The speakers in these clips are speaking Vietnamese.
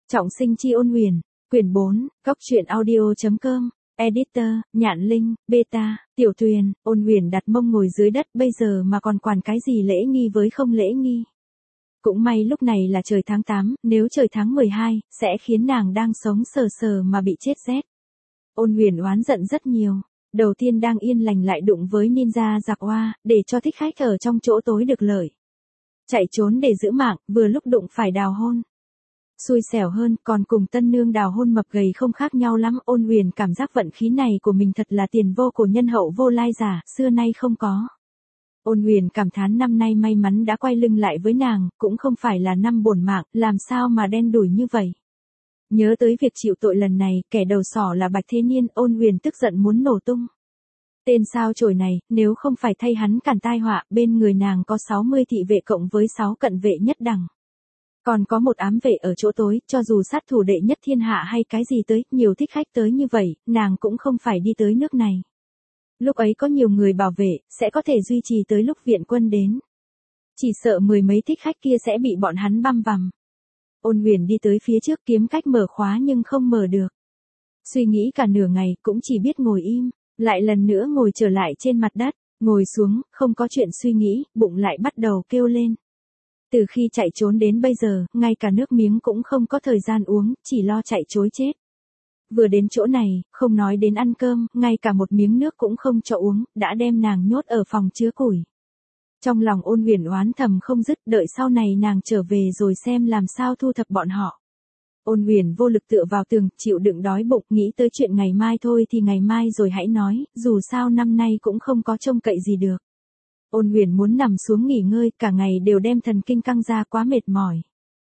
Trọng sinh chi ôn huyền, quyển 4, góc truyện audio.com, editor, Nhạn Linh, beta, Tiểu Tuyền, ôn huyền đặt mông ngồi dưới đất bây giờ mà còn quản cái gì lễ nghi với không lễ nghi. Cũng may lúc này là trời tháng 8, nếu trời tháng 12, sẽ khiến nàng đang sống sờ sờ mà bị chết rét. Ôn huyền oán giận rất nhiều. Đầu tiên đang yên lành lại đụng với ninja giặc oa, để cho thích khách ở trong chỗ tối được lợi. Chạy trốn để giữ mạng, vừa lúc đụng phải đào hôn. Xui xẻo hơn, còn cùng tân nương đào hôn mập gầy không khác nhau lắm. Ôn huyền cảm giác vận khí này của mình thật là tiền vô cổ nhân hậu vô lai giả, xưa nay không có. Ôn huyền cảm thán năm nay may mắn đã quay lưng lại với nàng, cũng không phải là năm bổn mạng, làm sao mà đen đủi như vậy. Nhớ tới việc chịu tội lần này, kẻ đầu sỏ là Bạch Thế Niên, ôn huyền tức giận muốn nổ tung. Tên sao chổi này, nếu không phải thay hắn cản tai họa, bên người nàng có 60 thị vệ cộng với 6 cận vệ nhất đẳng. Còn có một ám vệ ở chỗ tối, cho dù sát thủ đệ nhất thiên hạ hay cái gì tới, nhiều thích khách tới như vậy, nàng cũng không phải đi tới nước này. Lúc ấy có nhiều người bảo vệ, sẽ có thể duy trì tới lúc viện quân đến. Chỉ sợ mười mấy thích khách kia sẽ bị bọn hắn băm vằm. Ôn huyền đi tới phía trước kiếm cách mở khóa nhưng không mở được. Suy nghĩ cả nửa ngày cũng chỉ biết ngồi im, lại lần nữa ngồi trở lại trên mặt đất, ngồi xuống, không có chuyện suy nghĩ, bụng lại bắt đầu kêu lên. Từ khi chạy trốn đến bây giờ, ngay cả nước miếng cũng không có thời gian uống, chỉ lo chạy trối chết. Vừa đến chỗ này, không nói đến ăn cơm, ngay cả một miếng nước cũng không cho uống, đã đem nàng nhốt ở phòng chứa củi. Trong lòng ôn huyền oán thầm không dứt, đợi sau này nàng trở về rồi xem làm sao thu thập bọn họ. Ôn huyền vô lực tựa vào tường, chịu đựng đói bụng, nghĩ tới chuyện ngày mai thôi thì ngày mai rồi hãy nói, dù sao năm nay cũng không có trông cậy gì được. Ôn huyền muốn nằm xuống nghỉ ngơi, cả ngày đều đem thần kinh căng ra quá mệt mỏi.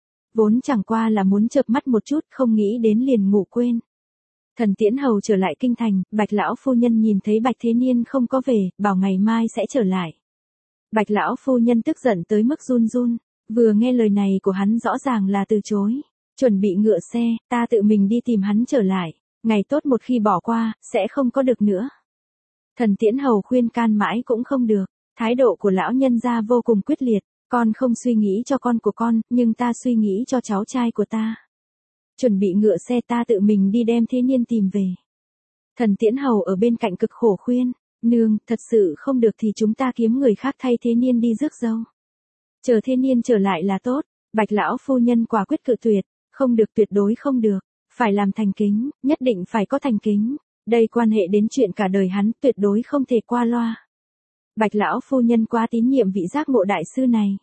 Vốn chẳng qua là muốn chợp mắt một chút, không nghĩ đến liền ngủ quên. Thần Tiễn Hầu trở lại kinh thành, Bạch lão phu nhân nhìn thấy Bạch Thế Niên không có về, bảo ngày mai sẽ trở lại. Bạch lão phu nhân tức giận tới mức run run, vừa nghe lời này của hắn rõ ràng là từ chối. Chuẩn bị ngựa xe, ta tự mình đi tìm hắn trở lại, ngày tốt một khi bỏ qua, sẽ không có được nữa. Thần Tiễn Hầu khuyên can mãi cũng không được, thái độ của lão nhân gia vô cùng quyết liệt, con không suy nghĩ cho con của con, nhưng ta suy nghĩ cho cháu trai của ta. Chuẩn bị ngựa xe, ta tự mình đi đem Thế Niên tìm về. Thần Tiễn Hầu ở bên cạnh cực khổ khuyên, nương, thật sự không được thì chúng ta kiếm người khác thay Thế Niên đi rước dâu. Chờ Thế Niên trở lại là tốt. Bạch lão phu nhân quả quyết cự tuyệt, không được, tuyệt đối không được, phải làm thành kính, nhất định phải có thành kính, đây quan hệ đến chuyện cả đời hắn, tuyệt đối không thể qua loa. Bạch lão phu nhân quá tín nhiệm vị giác ngộ đại sư này.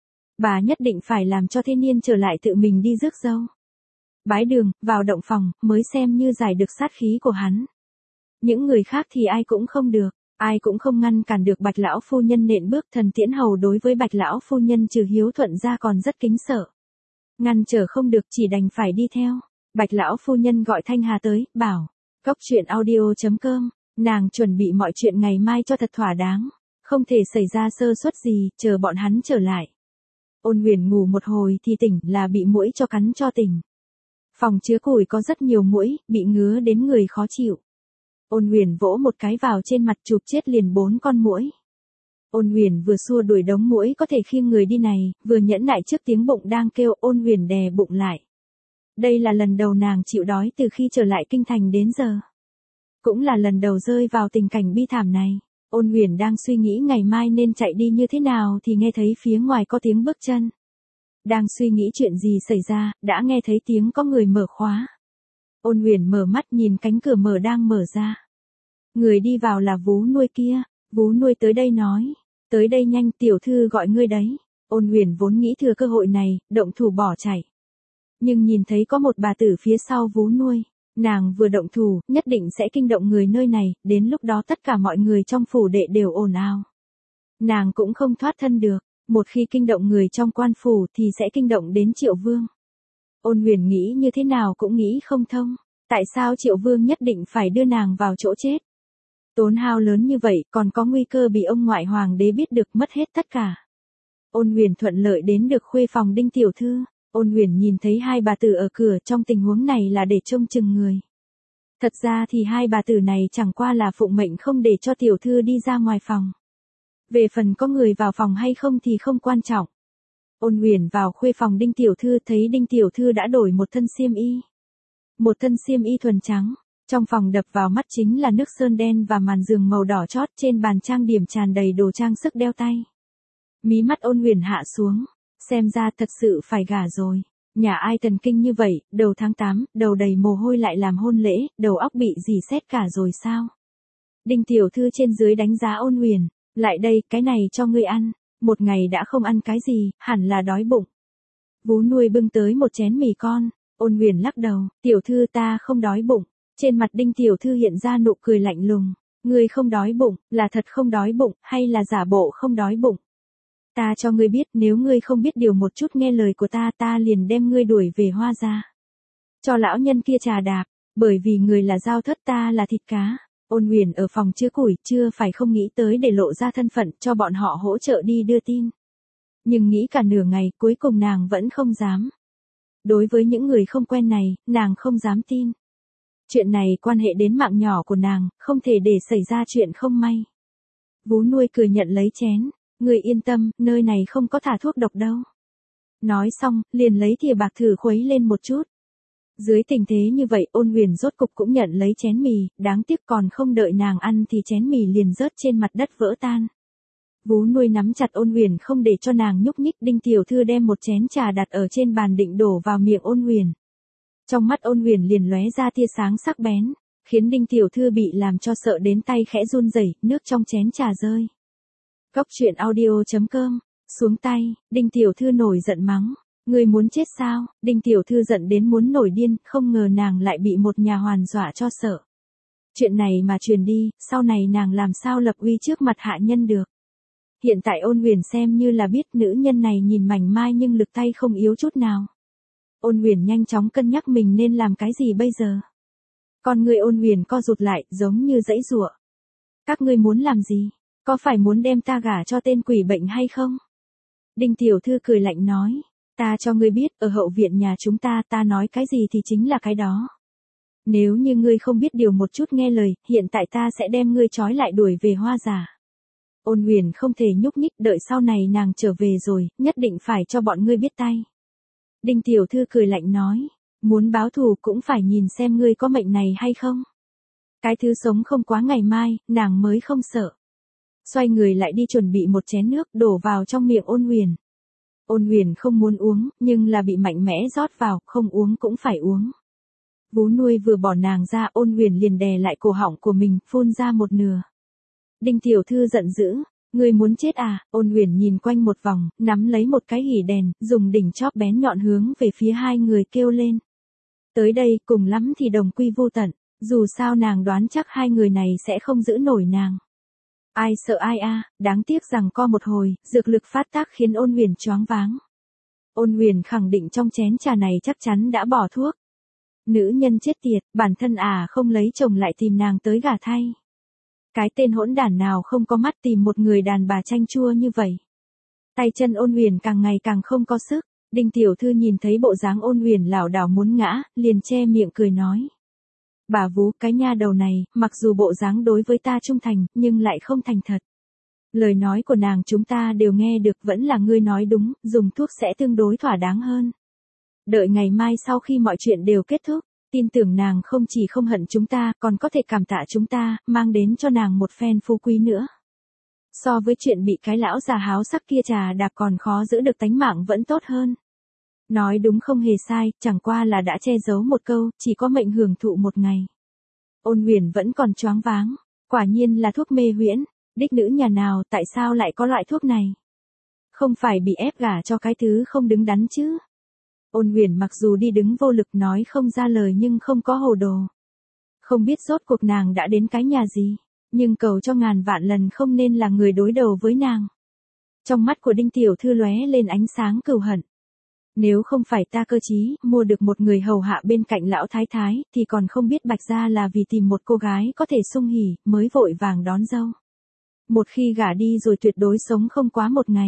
Bà nhất định phải làm cho Thế Niên trở lại tự mình đi rước dâu. Bái đường, vào động phòng, mới xem như giải được sát khí của hắn. Những người khác thì ai cũng không được, ai cũng không ngăn cản được Bạch lão phu nhân nện bước. Thần Tiễn Hầu đối với Bạch lão phu nhân trừ hiếu thuận ra còn rất kính sợ. Ngăn trở không được, chỉ đành phải đi theo. Bạch lão phu nhân gọi Thanh Hà tới, bảo, góc truyện audio.com, nàng chuẩn bị mọi chuyện ngày mai cho thật thỏa đáng, không thể xảy ra sơ suất gì, chờ bọn hắn trở lại. Ôn huyền ngủ một hồi thì tỉnh, là bị muỗi cho cắn cho tỉnh. Phòng chứa củi có rất nhiều muỗi, bị ngứa đến người khó chịu. Ôn huyền vỗ một cái vào trên mặt, chụp chết liền 4 con muỗi. Ôn huyền vừa xua đuổi đống muỗi có thể khiêng người đi này, vừa nhẫn nại trước tiếng bụng đang kêu. Ôn huyền đè bụng lại. Đây là lần đầu nàng chịu đói từ khi trở lại kinh thành đến giờ. Cũng là lần đầu rơi vào tình cảnh bi thảm này. Ôn huyền đang suy nghĩ ngày mai nên chạy đi như thế nào thì nghe thấy phía ngoài có tiếng bước chân. Đang suy nghĩ chuyện gì xảy ra, đã nghe thấy tiếng có người mở khóa. Ôn huyền mở mắt nhìn cánh cửa mở đang mở ra. Người đi vào là Vú Nuôi kia. Vú Nuôi tới đây nói, tới đây nhanh, tiểu thư gọi ngươi đấy. Ôn huyền vốn nghĩ thừa cơ hội này, động thủ bỏ chạy. Nhưng nhìn thấy có một bà tử phía sau Vú Nuôi, nàng vừa động thủ, nhất định sẽ kinh động người nơi này, đến lúc đó tất cả mọi người trong phủ đệ đều ồn ào. Nàng cũng không thoát thân được, một khi kinh động người trong quan phủ thì sẽ kinh động đến Triệu Vương. Ôn huyền nghĩ như thế nào cũng nghĩ không thông, tại sao Triệu Vương nhất định phải đưa nàng vào chỗ chết. Tốn hao lớn như vậy, còn có nguy cơ bị ông ngoại hoàng đế biết được, mất hết tất cả. Ôn huyền thuận lợi đến được khuê phòng Đinh tiểu thư. Ôn huyền nhìn thấy hai bà tử ở cửa, trong tình huống này là để trông chừng người. Thật ra thì hai bà tử này chẳng qua là phụng mệnh không để cho tiểu thư đi ra ngoài phòng. Về phần có người vào phòng hay không thì không quan trọng. Ôn Huyền vào khuê phòng Đinh Tiểu Thư thấy Đinh Tiểu Thư đã đổi một thân xiêm y. Một thân xiêm y thuần trắng, trong phòng đập vào mắt chính là nước sơn đen và màn giường màu đỏ chót, trên bàn trang điểm tràn đầy đồ trang sức đeo tay. Mí mắt Ôn Huyền hạ xuống, xem ra thật sự phải gả rồi. Nhà ai thần kinh như vậy, đầu tháng 8, đầu đầy mồ hôi lại làm hôn lễ, đầu óc bị dì xét cả rồi sao? Đinh Tiểu Thư trên dưới đánh giá Ôn Huyền, lại đây, cái này cho ngươi ăn, một ngày đã không ăn cái gì, hẳn là đói bụng. Vú nuôi bưng tới một chén mì con, Ôn Huyền lắc đầu, Tiểu Thư ta không đói bụng. Trên mặt Đinh Tiểu Thư hiện ra nụ cười lạnh lùng, ngươi không đói bụng, là thật không đói bụng, hay là giả bộ không đói bụng? Ta cho ngươi biết, nếu ngươi không biết điều một chút nghe lời của ta, ta liền đem ngươi đuổi về Hoa gia. Cho lão nhân kia trà đạp, bởi vì người là dao thớt, ta là thịt cá. Ôn Huyền ở phòng chứa củi, chưa phải không nghĩ tới để lộ ra thân phận, cho bọn họ hỗ trợ đi đưa tin. Nhưng nghĩ cả nửa ngày, cuối cùng nàng vẫn không dám. Đối với những người không quen này, nàng không dám tin. Chuyện này quan hệ đến mạng nhỏ của nàng, không thể để xảy ra chuyện không may. Vú nuôi cười nhận lấy chén, người yên tâm, nơi này không có thả thuốc độc đâu. Nói xong, liền lấy thìa bạc thử khuấy lên một chút. Dưới tình thế như vậy, Ôn Huyền rốt cục cũng nhận lấy chén mì, đáng tiếc còn không đợi nàng ăn thì chén mì liền rớt trên mặt đất vỡ tan. Vú nuôi nắm chặt Ôn Huyền không để cho nàng nhúc nhích. Đinh Tiểu Thư đem một chén trà đặt ở trên bàn định đổ vào miệng Ôn Huyền. Trong mắt Ôn Huyền liền lóe ra tia sáng sắc bén, khiến Đinh Tiểu Thư bị làm cho sợ đến tay khẽ run rẩy, nước trong chén trà rơi. Góc truyện audio.com, xuống tay, Đinh Tiểu Thư nổi giận mắng, ngươi muốn chết sao? Đinh Tiểu Thư giận đến muốn nổi điên, không ngờ nàng lại bị một nhà hoàn dọa cho sợ. Chuyện này mà truyền đi, sau này nàng làm sao lập uy trước mặt hạ nhân được. Hiện tại Ôn Huyền xem như là biết nữ nhân này nhìn mảnh mai nhưng lực tay không yếu chút nào. Ôn Huyền nhanh chóng cân nhắc mình nên làm cái gì bây giờ. Con người Ôn Huyền co rụt lại, giống như giãy giụa. Các ngươi muốn làm gì? Có phải muốn đem ta gả cho tên quỷ bệnh hay không? Đinh Tiểu Thư cười lạnh nói, ta cho ngươi biết, ở hậu viện nhà chúng ta nói cái gì thì chính là cái đó. Nếu như ngươi không biết điều một chút nghe lời, hiện tại ta sẽ đem ngươi trói lại đuổi về Hoa gia. Ôn Huyền không thể nhúc nhích, đợi sau này nàng trở về rồi, nhất định phải cho bọn ngươi biết tay. Đinh Tiểu Thư cười lạnh nói, muốn báo thù cũng phải nhìn xem ngươi có mệnh này hay không. Cái thứ sống không quá ngày mai, nàng mới không sợ. Xoay người lại đi chuẩn bị một chén nước đổ vào trong miệng Ôn Huyền. Ôn Huyền không muốn uống, nhưng là bị mạnh mẽ rót vào, không uống cũng phải uống. Vú nuôi vừa bỏ nàng ra, Ôn Huyền liền đè lại cổ họng của mình, phun ra một nửa. Đinh Tiểu Thư giận dữ, ngươi muốn chết à? Ôn Huyền nhìn quanh một vòng, nắm lấy một cái hỉ đèn, dùng đỉnh chóp bén nhọn hướng về phía hai người kêu lên. Tới đây, cùng lắm thì đồng quy vô tận, dù sao nàng đoán chắc hai người này sẽ không giữ nổi nàng. Ai sợ ai a, đáng tiếc rằng co một hồi, dược lực phát tác khiến Ôn Huyền choáng váng. Ôn Huyền khẳng định trong chén trà này chắc chắn đã bỏ thuốc. Nữ nhân chết tiệt, bản thân không lấy chồng lại tìm nàng tới gả thay. Cái tên hỗn đản nào không có mắt tìm một người đàn bà chanh chua như vậy. Tay chân Ôn Huyền càng ngày càng không có sức. Đinh Tiểu Thư nhìn thấy bộ dáng Ôn Huyền lảo đảo muốn ngã, liền che miệng cười nói. Bà vú, cái nha đầu này, mặc dù bộ dáng đối với ta trung thành, nhưng lại không thành thật. Lời nói của nàng chúng ta đều nghe được, vẫn là ngươi nói đúng, dùng thuốc sẽ tương đối thỏa đáng hơn. Đợi ngày mai sau khi mọi chuyện đều kết thúc, tin tưởng nàng không chỉ không hận chúng ta, còn có thể cảm tạ chúng ta, mang đến cho nàng một phen phú quý nữa. So với chuyện bị cái lão già háo sắc kia trà đạp còn khó giữ được tánh mạng vẫn tốt hơn. Nói đúng không hề sai, chẳng qua là đã che giấu một câu, chỉ có mệnh hưởng thụ một ngày. Ôn Huyền vẫn còn choáng váng, quả nhiên là thuốc mê huyễn, đích nữ nhà nào tại sao lại có loại thuốc này? Không phải bị ép gả cho cái thứ không đứng đắn chứ? Ôn Huyền mặc dù đi đứng vô lực nói không ra lời nhưng không có hồ đồ. Không biết rốt cuộc nàng đã đến cái nhà gì, nhưng cầu cho ngàn vạn lần không nên là người đối đầu với nàng. Trong mắt của Đinh Tiểu Thư lóe lên ánh sáng cừu hận. Nếu không phải ta cơ trí, mua được một người hầu hạ bên cạnh lão thái thái, thì còn không biết Bạch gia là vì tìm một cô gái có thể sung hỉ, mới vội vàng đón dâu. Một khi gả đi rồi tuyệt đối sống không quá một ngày.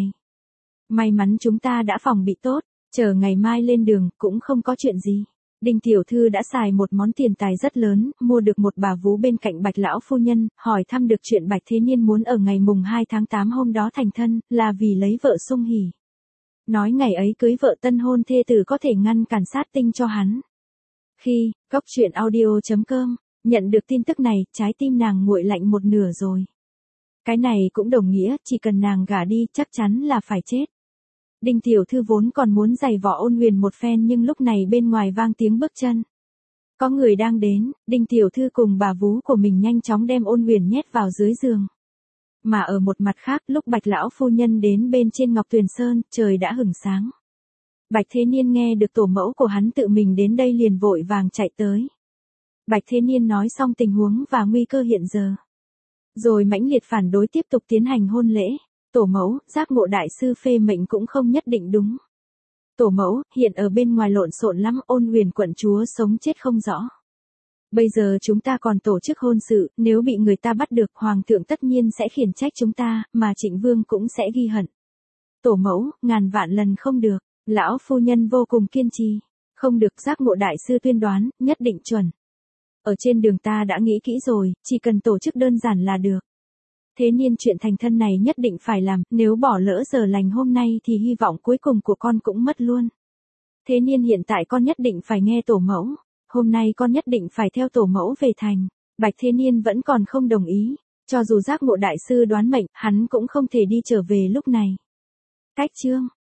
May mắn chúng ta đã phòng bị tốt, chờ ngày mai lên đường, cũng không có chuyện gì. Đinh Tiểu Thư đã xài một món tiền tài rất lớn, mua được một bà vú bên cạnh Bạch lão phu nhân, hỏi thăm được chuyện Bạch Thế Niên muốn ở ngày mùng 2 tháng 8 hôm đó thành thân, là vì lấy vợ sung hỉ. Nói ngày ấy cưới vợ tân hôn thê tử có thể ngăn cản sát tinh cho hắn. Khi, Cóc truyện audio.com, nhận được tin tức này, trái tim nàng nguội lạnh một nửa rồi. Cái này cũng đồng nghĩa, chỉ cần nàng gả đi, chắc chắn là phải chết. Đinh tiểu thư vốn còn muốn giày vò Ôn Huyền một phen nhưng lúc này bên ngoài vang tiếng bước chân. Có người đang đến, Đinh tiểu thư cùng bà vú của mình nhanh chóng đem Ôn Huyền nhét vào dưới giường. Mà ở một mặt khác, lúc Bạch lão phu nhân đến bên trên Ngọc Tuyền Sơn, trời đã hửng sáng. Bạch Thế Niên nghe được tổ mẫu của hắn tự mình đến đây liền vội vàng chạy tới. Bạch Thế Niên nói xong tình huống và nguy cơ hiện giờ. Rồi mãnh liệt phản đối tiếp tục tiến hành hôn lễ. Tổ mẫu, giác ngộ đại sư phê mệnh cũng không nhất định đúng. Tổ mẫu, hiện ở bên ngoài lộn xộn lắm, Ôn Huyền quận chúa sống chết không rõ. Bây giờ chúng ta còn tổ chức hôn sự, nếu bị người ta bắt được, hoàng thượng tất nhiên sẽ khiển trách chúng ta, mà Trịnh Vương cũng sẽ ghi hận. Tổ mẫu, ngàn vạn lần không được, lão phu nhân vô cùng kiên trì. Không được, giác ngộ đại sư tuyên đoán, nhất định chuẩn. Ở trên đường ta đã nghĩ kỹ rồi, chỉ cần tổ chức đơn giản là được. Thế Niên chuyện thành thân này nhất định phải làm, nếu bỏ lỡ giờ lành hôm nay thì hy vọng cuối cùng của con cũng mất luôn. Thế Niên hiện tại con nhất định phải nghe tổ mẫu, hôm nay con nhất định phải theo tổ mẫu về thành. Bạch Thế Niên vẫn còn không đồng ý, cho dù giác ngộ đại sư đoán mệnh, hắn cũng không thể đi trở về lúc này. Cách chương